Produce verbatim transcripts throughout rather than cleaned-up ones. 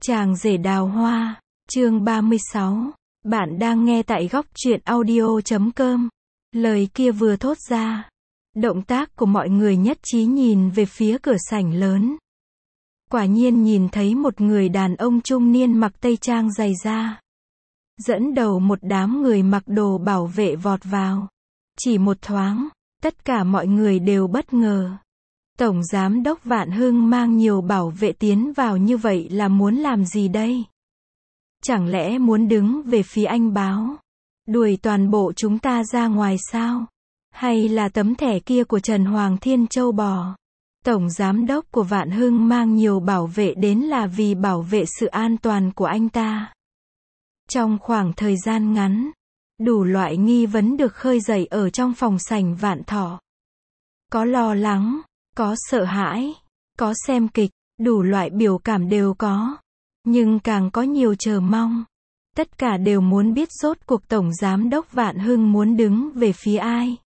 Chàng rể đào hoa, chương ba mươi sáu. Bạn đang nghe tại góc truyện audio chấm com. Lời kia vừa thốt ra, động tác của mọi người nhất trí nhìn về phía cửa sảnh lớn. Quả nhiên nhìn thấy một người đàn ông trung niên mặc tây trang dày da, dẫn đầu một đám người mặc đồ bảo vệ vọt vào. Chỉ một thoáng, tất cả mọi người đều bất ngờ. Tổng Giám đốc Vạn Hưng mang nhiều bảo vệ tiến vào như vậy là muốn làm gì đây? Chẳng lẽ muốn đứng về phía anh báo, đuổi toàn bộ chúng ta ra ngoài sao? Hay là tấm thẻ kia của Trần Hoàng Thiên Châu bò? Tổng Giám đốc của Vạn Hưng mang nhiều bảo vệ đến là vì bảo vệ sự an toàn của anh ta. Trong khoảng thời gian ngắn, đủ loại nghi vấn được khơi dậy ở trong phòng sảnh Vạn Thọ. Có lo lắng, có sợ hãi, có xem kịch, đủ loại biểu cảm đều có. Nhưng càng có nhiều chờ mong. Tất cả đều muốn biết rốt cuộc Tổng Giám đốc Vạn Hưng muốn đứng về phía ai.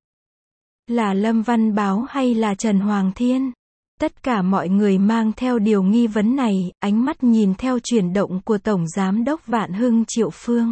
Là Lâm Văn Báo hay là Trần Hoàng Thiên? Tất cả mọi người mang theo điều nghi vấn này, ánh mắt nhìn theo chuyển động của Tổng Giám đốc Vạn Hưng Triệu Phương.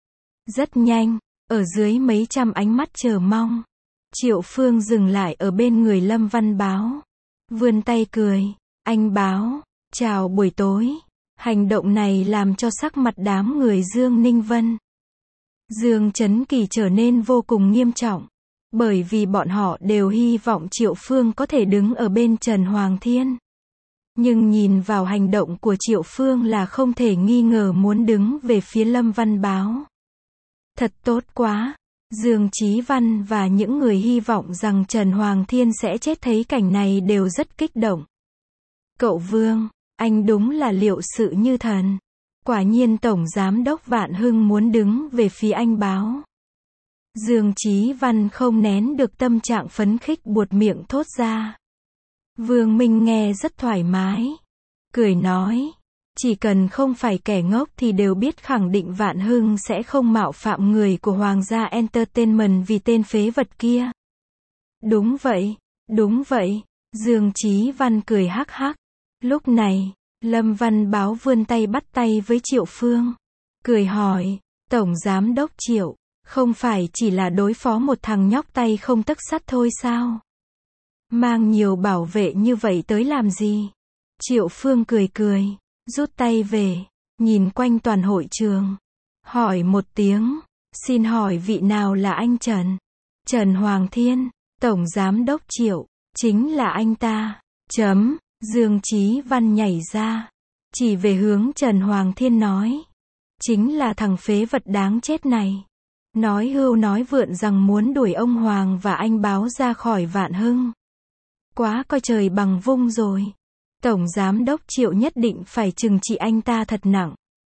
Rất nhanh, ở dưới mấy trăm ánh mắt chờ mong, Triệu Phương dừng lại ở bên người Lâm Văn Báo. Vươn tay cười, anh Báo, chào buổi tối. Hành động này làm cho sắc mặt đám người Dương Ninh Vân, Dương Chấn Kỳ trở nên vô cùng nghiêm trọng. Bởi vì bọn họ đều hy vọng Triệu Phương có thể đứng ở bên Trần Hoàng Thiên. Nhưng nhìn vào hành động của Triệu Phương là không thể nghi ngờ muốn đứng về phía Lâm Văn Báo. Thật tốt quá. Dương Chí Văn và những người hy vọng rằng Trần Hoàng Thiên sẽ chết thấy cảnh này đều rất kích động. Cậu Vương, anh đúng là liệu sự như thần. Quả nhiên Tổng Giám đốc Vạn Hưng muốn đứng về phía anh Báo. Dương Chí Văn không nén được tâm trạng phấn khích buột miệng thốt ra. Vương Minh nghe rất thoải mái. Cười nói, chỉ cần không phải kẻ ngốc thì đều biết khẳng định Vạn Hưng sẽ không mạo phạm người của Hoàng gia Entertainment vì tên phế vật kia. Đúng vậy, đúng vậy, Dương Chí Văn cười hắc hắc. Lúc này, Lâm Văn Báo vươn tay bắt tay với Triệu Phương. Cười hỏi, Tổng Giám đốc Triệu, không phải chỉ là đối phó một thằng nhóc tay không tấc sắt thôi sao? Mang nhiều bảo vệ như vậy tới làm gì? Triệu Phương cười cười, rút tay về, nhìn quanh toàn hội trường. Hỏi một tiếng, xin hỏi vị nào là anh Trần? Trần Hoàng Thiên, Tổng Giám đốc Triệu, chính là anh ta. Chấm. Dương Chí Văn nhảy ra, chỉ về hướng Trần Hoàng Thiên nói. Chính là thằng phế vật đáng chết này. Nói hưu nói vượn rằng muốn đuổi ông Hoàng và anh Báo ra khỏi Vạn Hưng. Quá coi trời bằng vung rồi. Tổng Giám đốc Triệu nhất định phải trừng trị anh ta thật nặng.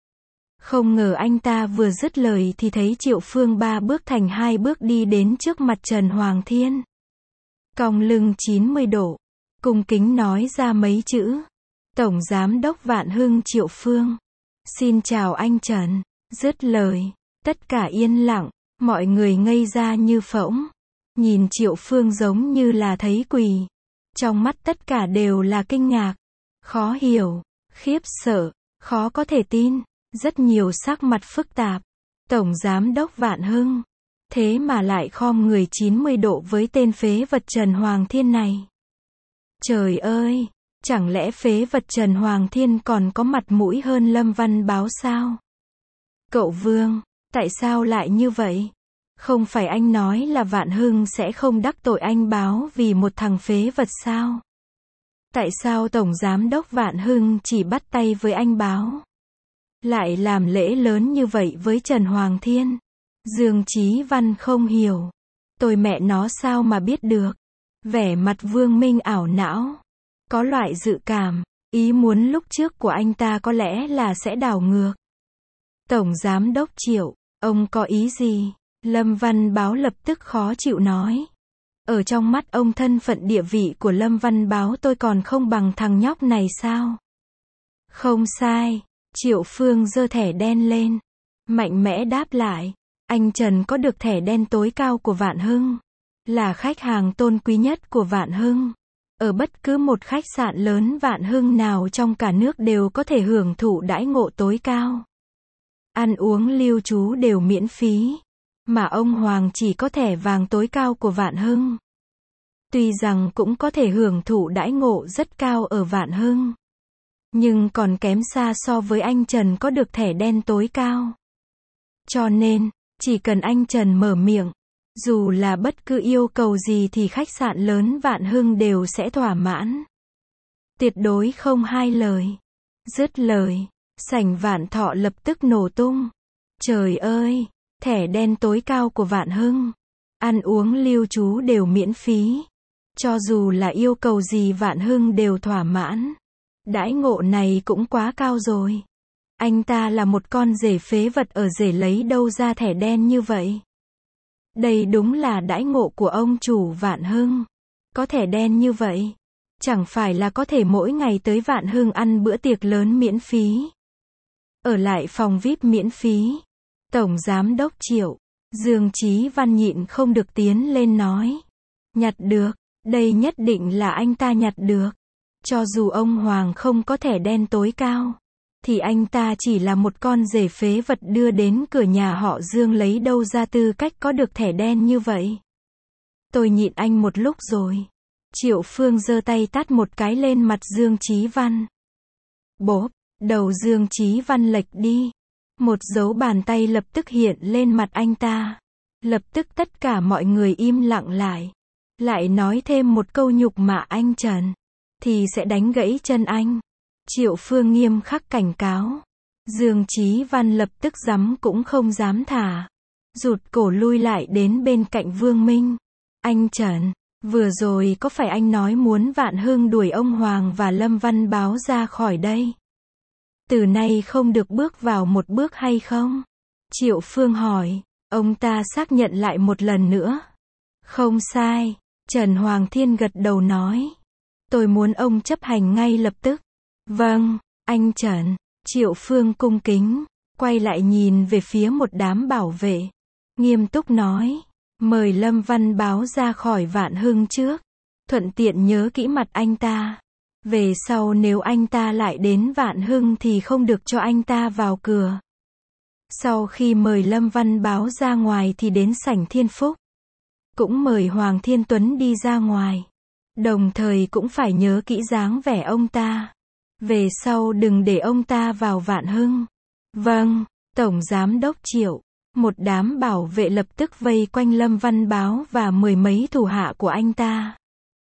Không ngờ anh ta vừa dứt lời thì thấy Triệu Phương ba bước thành hai bước đi đến trước mặt Trần Hoàng Thiên. Cong lưng chín mươi độ. Cung kính nói ra mấy chữ. Tổng Giám đốc Vạn Hưng Triệu Phương. Xin chào anh Trần. Dứt lời, tất cả yên lặng, mọi người ngây ra như phỗng. Nhìn Triệu Phương giống như là thấy quỷ. Trong mắt tất cả đều là kinh ngạc, khó hiểu, khiếp sợ, khó có thể tin, rất nhiều sắc mặt phức tạp. Tổng Giám đốc Vạn Hưng, thế mà lại khom người chín mươi độ với tên phế vật Trần Hoàng Thiên này. Trời ơi, chẳng lẽ phế vật Trần Hoàng Thiên còn có mặt mũi hơn Lâm Văn Báo sao? Cậu Vương, tại sao lại như vậy? Không phải anh nói là Vạn Hưng sẽ không đắc tội anh Báo vì một thằng phế vật sao? Tại sao Tổng Giám đốc Vạn Hưng chỉ bắt tay với anh Báo? Lại làm lễ lớn như vậy với Trần Hoàng Thiên? Dương Chí Văn không hiểu. Tôi mẹ nó sao mà biết được? Vẻ mặt Vương Minh ảo não. Có loại dự cảm, ý muốn lúc trước của anh ta có lẽ là sẽ đảo ngược. Tổng Giám đốc Triệu, ông có ý gì? Lâm Văn Báo lập tức khó chịu nói. Ở trong mắt ông thân phận địa vị của Lâm Văn Báo tôi còn không bằng thằng nhóc này sao? Không sai. Triệu Phương giơ thẻ đen lên. Mạnh mẽ đáp lại. Anh Trần có được thẻ đen tối cao của Vạn Hưng. Là khách hàng tôn quý nhất của Vạn Hưng. ở bất cứ một khách sạn lớn Vạn Hưng nào trong cả nước đều có thể hưởng thụ đãi ngộ tối cao. Ăn uống lưu trú đều miễn phí, mà ông Hoàng chỉ có thẻ vàng tối cao của Vạn Hưng. Tuy rằng cũng có thể hưởng thụ đãi ngộ rất cao ở Vạn Hưng, nhưng còn kém xa so với anh Trần có được thẻ đen tối cao. Cho nên, chỉ cần anh Trần mở miệng, dù là bất cứ yêu cầu gì thì khách sạn lớn Vạn Hưng đều sẽ thỏa mãn. Tuyệt đối không hai lời. Dứt lời, sảnh Vạn Thọ lập tức nổ tung. Trời ơi, thẻ đen tối cao của Vạn Hưng, ăn uống lưu trú đều miễn phí. Cho dù là yêu cầu gì Vạn Hưng đều thỏa mãn. Đãi ngộ này cũng quá cao rồi. Anh ta là một con rể phế vật ở rể lấy đâu ra thẻ đen như vậy. Đây đúng là đãi ngộ của ông chủ Vạn Hưng. Có thẻ đen như vậy, chẳng phải là có thể mỗi ngày tới Vạn Hưng ăn bữa tiệc lớn miễn phí. Ở lại phòng vi ai pi miễn phí. Tổng Giám đốc Triệu, Dương Chí Văn nhịn không được tiến lên nói. Nhặt được, đây nhất định là anh ta nhặt được. Cho dù ông Hoàng không có thẻ đen tối cao, thì anh ta chỉ là một con rể phế vật đưa đến cửa nhà họ Dương lấy đâu ra tư cách có được thẻ đen như vậy. Tôi nhịn anh một lúc rồi. Triệu Phương giơ tay tát một cái lên mặt Dương Chí Văn. Bốp, đầu Dương Chí Văn lệch đi. Một dấu bàn tay lập tức hiện lên mặt anh ta. Lập tức tất cả mọi người im lặng lại. Lại nói thêm một câu nhục mạ anh Trần, thì sẽ đánh gãy chân anh. Triệu Phương nghiêm khắc cảnh cáo. Dương Chí Văn lập tức dám cũng không dám thả. Rụt cổ lui lại đến bên cạnh Vương Minh. Anh Trần, vừa rồi có phải anh nói muốn Vạn Hưng đuổi ông Hoàng và Lâm Văn Báo ra khỏi đây? Từ nay không được bước vào một bước hay không? Triệu Phương hỏi. Ông ta xác nhận lại một lần nữa. Không sai. Trần Hoàng Thiên gật đầu nói. Tôi muốn ông chấp hành ngay lập tức. Vâng, anh Trần. Triệu Phương cung kính, quay lại nhìn về phía một đám bảo vệ. Nghiêm túc nói. Mời Lâm Văn Báo ra khỏi Vạn Hưng trước. Thuận tiện nhớ kỹ mặt anh ta. Về sau nếu anh ta lại đến Vạn Hưng thì không được cho anh ta vào cửa. Sau khi mời Lâm Văn Báo ra ngoài thì đến sảnh Thiên Phúc. Cũng mời Hoàng Thiên Tuấn đi ra ngoài. Đồng thời cũng phải nhớ kỹ dáng vẻ ông ta. Về sau đừng để ông ta vào Vạn Hưng. Vâng, Tổng Giám đốc Triệu. Một đám bảo vệ lập tức vây quanh Lâm Văn Báo và mười mấy thủ hạ của anh ta.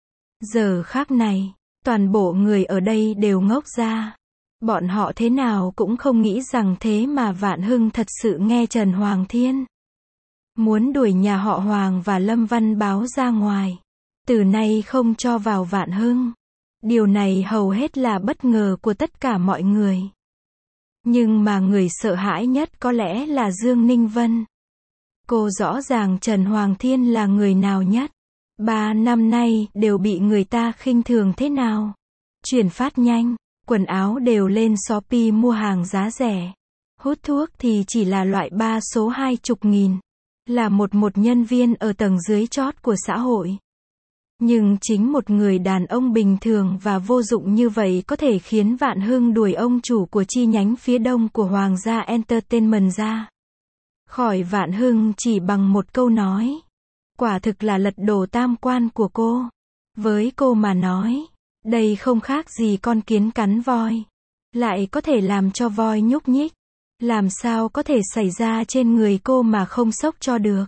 Giờ khác này, toàn bộ người ở đây đều ngốc ra. Bọn họ thế nào cũng không nghĩ rằng thế mà Vạn Hưng thật sự nghe Trần Hoàng Thiên muốn đuổi nhà họ Hoàng và Lâm Văn Báo ra ngoài. Từ nay không cho vào Vạn Hưng. Điều này hầu hết là bất ngờ của tất cả mọi người. Nhưng mà người sợ hãi nhất có lẽ là Dương Ninh Vân. Cô rõ ràng Trần Hoàng Thiên là người nào nhất. Ba năm nay đều bị người ta khinh thường thế nào. Chuyển phát nhanh, quần áo đều lên Shopee mua hàng giá rẻ. Hút thuốc thì chỉ là loại ba số hai chục nghìn. Là một một nhân viên ở tầng dưới chót của xã hội. Nhưng chính một người đàn ông bình thường và vô dụng như vậy có thể khiến Vạn Hưng đuổi ông chủ của chi nhánh phía đông của Hoàng gia Entertainment ra khỏi Vạn Hưng chỉ bằng một câu nói. Quả thực là lật đổ tam quan của cô. Với cô mà nói, đây không khác gì con kiến cắn voi. Lại có thể làm cho voi nhúc nhích. Làm sao có thể xảy ra trên người cô mà không sốc cho được.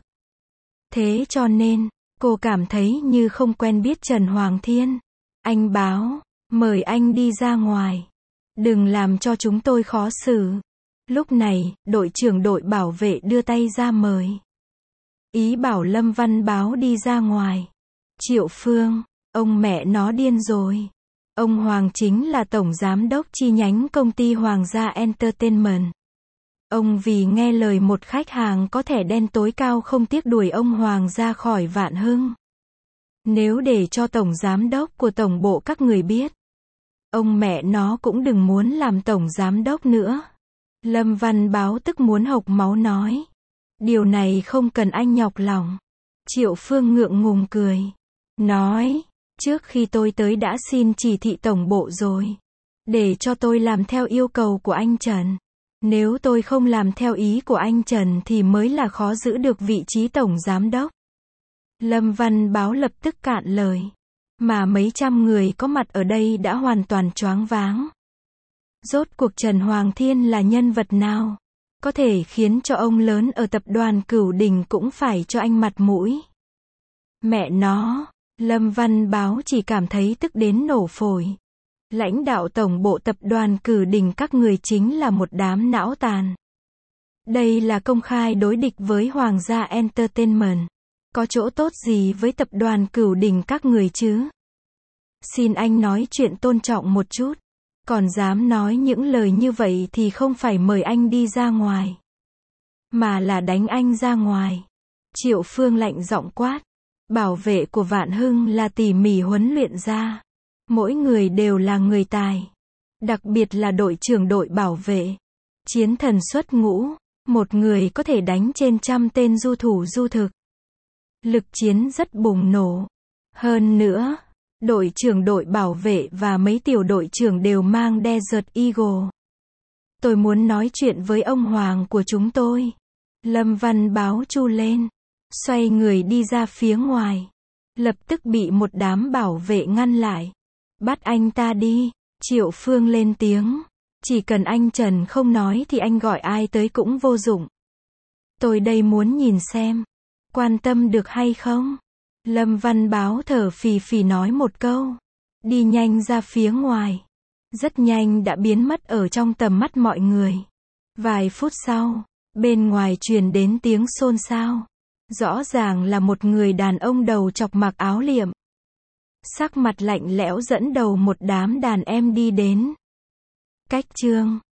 Thế cho nên, cô cảm thấy như không quen biết Trần Hoàng Thiên. Anh Báo, mời anh đi ra ngoài. Đừng làm cho chúng tôi khó xử. Lúc này, đội trưởng đội bảo vệ đưa tay ra mời. Ý bảo Lâm Văn Báo đi ra ngoài. Triệu Phương, ông mẹ nó điên rồi. Ông Hoàng chính là tổng giám đốc chi nhánh công ty Hoàng gia Entertainment. Ông vì nghe lời một khách hàng có thẻ đen tối cao không tiếc đuổi ông Hoàng ra khỏi Vạn Hưng. Nếu để cho tổng giám đốc của tổng bộ các người biết, ông mẹ nó cũng đừng muốn làm tổng giám đốc nữa. Lâm Văn Báo tức muốn hộc máu nói. Điều này không cần anh nhọc lòng. Triệu Phương ngượng ngùng cười. Nói, Trước khi tôi tới đã xin chỉ thị tổng bộ rồi. Để cho tôi làm theo yêu cầu của anh Trần. Nếu tôi không làm theo ý của anh Trần thì mới là khó giữ được vị trí tổng giám đốc. Lâm Văn Báo lập tức cạn lời. Mà mấy trăm người có mặt ở đây đã hoàn toàn choáng váng. Rốt cuộc Trần Hoàng Thiên là nhân vật nào? Có thể khiến cho ông lớn ở tập đoàn Cửu Đình cũng phải cho anh mặt mũi. Mẹ nó, Lâm Văn Báo chỉ cảm thấy tức đến nổ phổi. Lãnh đạo tổng bộ tập đoàn Cửu Đình các người chính là một đám não tàn. Đây là công khai đối địch với Hoàng gia Entertainment. Có chỗ tốt gì với tập đoàn Cửu Đình các người chứ? Xin anh nói chuyện tôn trọng một chút. Còn dám nói những lời như vậy thì không phải mời anh đi ra ngoài, mà là đánh anh ra ngoài. Triệu Phương lạnh giọng quát. Bảo vệ của Vạn Hưng là tỉ mỉ huấn luyện ra. Mỗi người đều là người tài. Đặc biệt là đội trưởng đội bảo vệ. Chiến thần xuất ngũ. Một người có thể đánh trên trăm tên du thủ du thực. Lực chiến rất bùng nổ. Hơn nữa, đội trưởng đội bảo vệ và mấy tiểu đội trưởng đều mang Desert Eagle. Tôi muốn nói chuyện với ông Hoàng của chúng tôi. Lâm Văn Báo chu lên. Xoay người đi ra phía ngoài. Lập tức bị một đám bảo vệ ngăn lại. Bắt anh ta đi. Triệu Phương lên tiếng. Chỉ cần anh Trần không nói thì anh gọi ai tới cũng vô dụng. Tôi đây muốn nhìn xem. Quan tâm được hay không? Lâm Văn Báo thở phì phì nói một câu. Đi nhanh ra phía ngoài. Rất nhanh đã biến mất ở trong tầm mắt mọi người. Vài phút sau, bên ngoài truyền đến tiếng xôn xao. Rõ ràng là một người đàn ông đầu chọc mặc áo liệm. Sắc mặt lạnh lẽo dẫn đầu một đám đàn em đi đến. Cách chương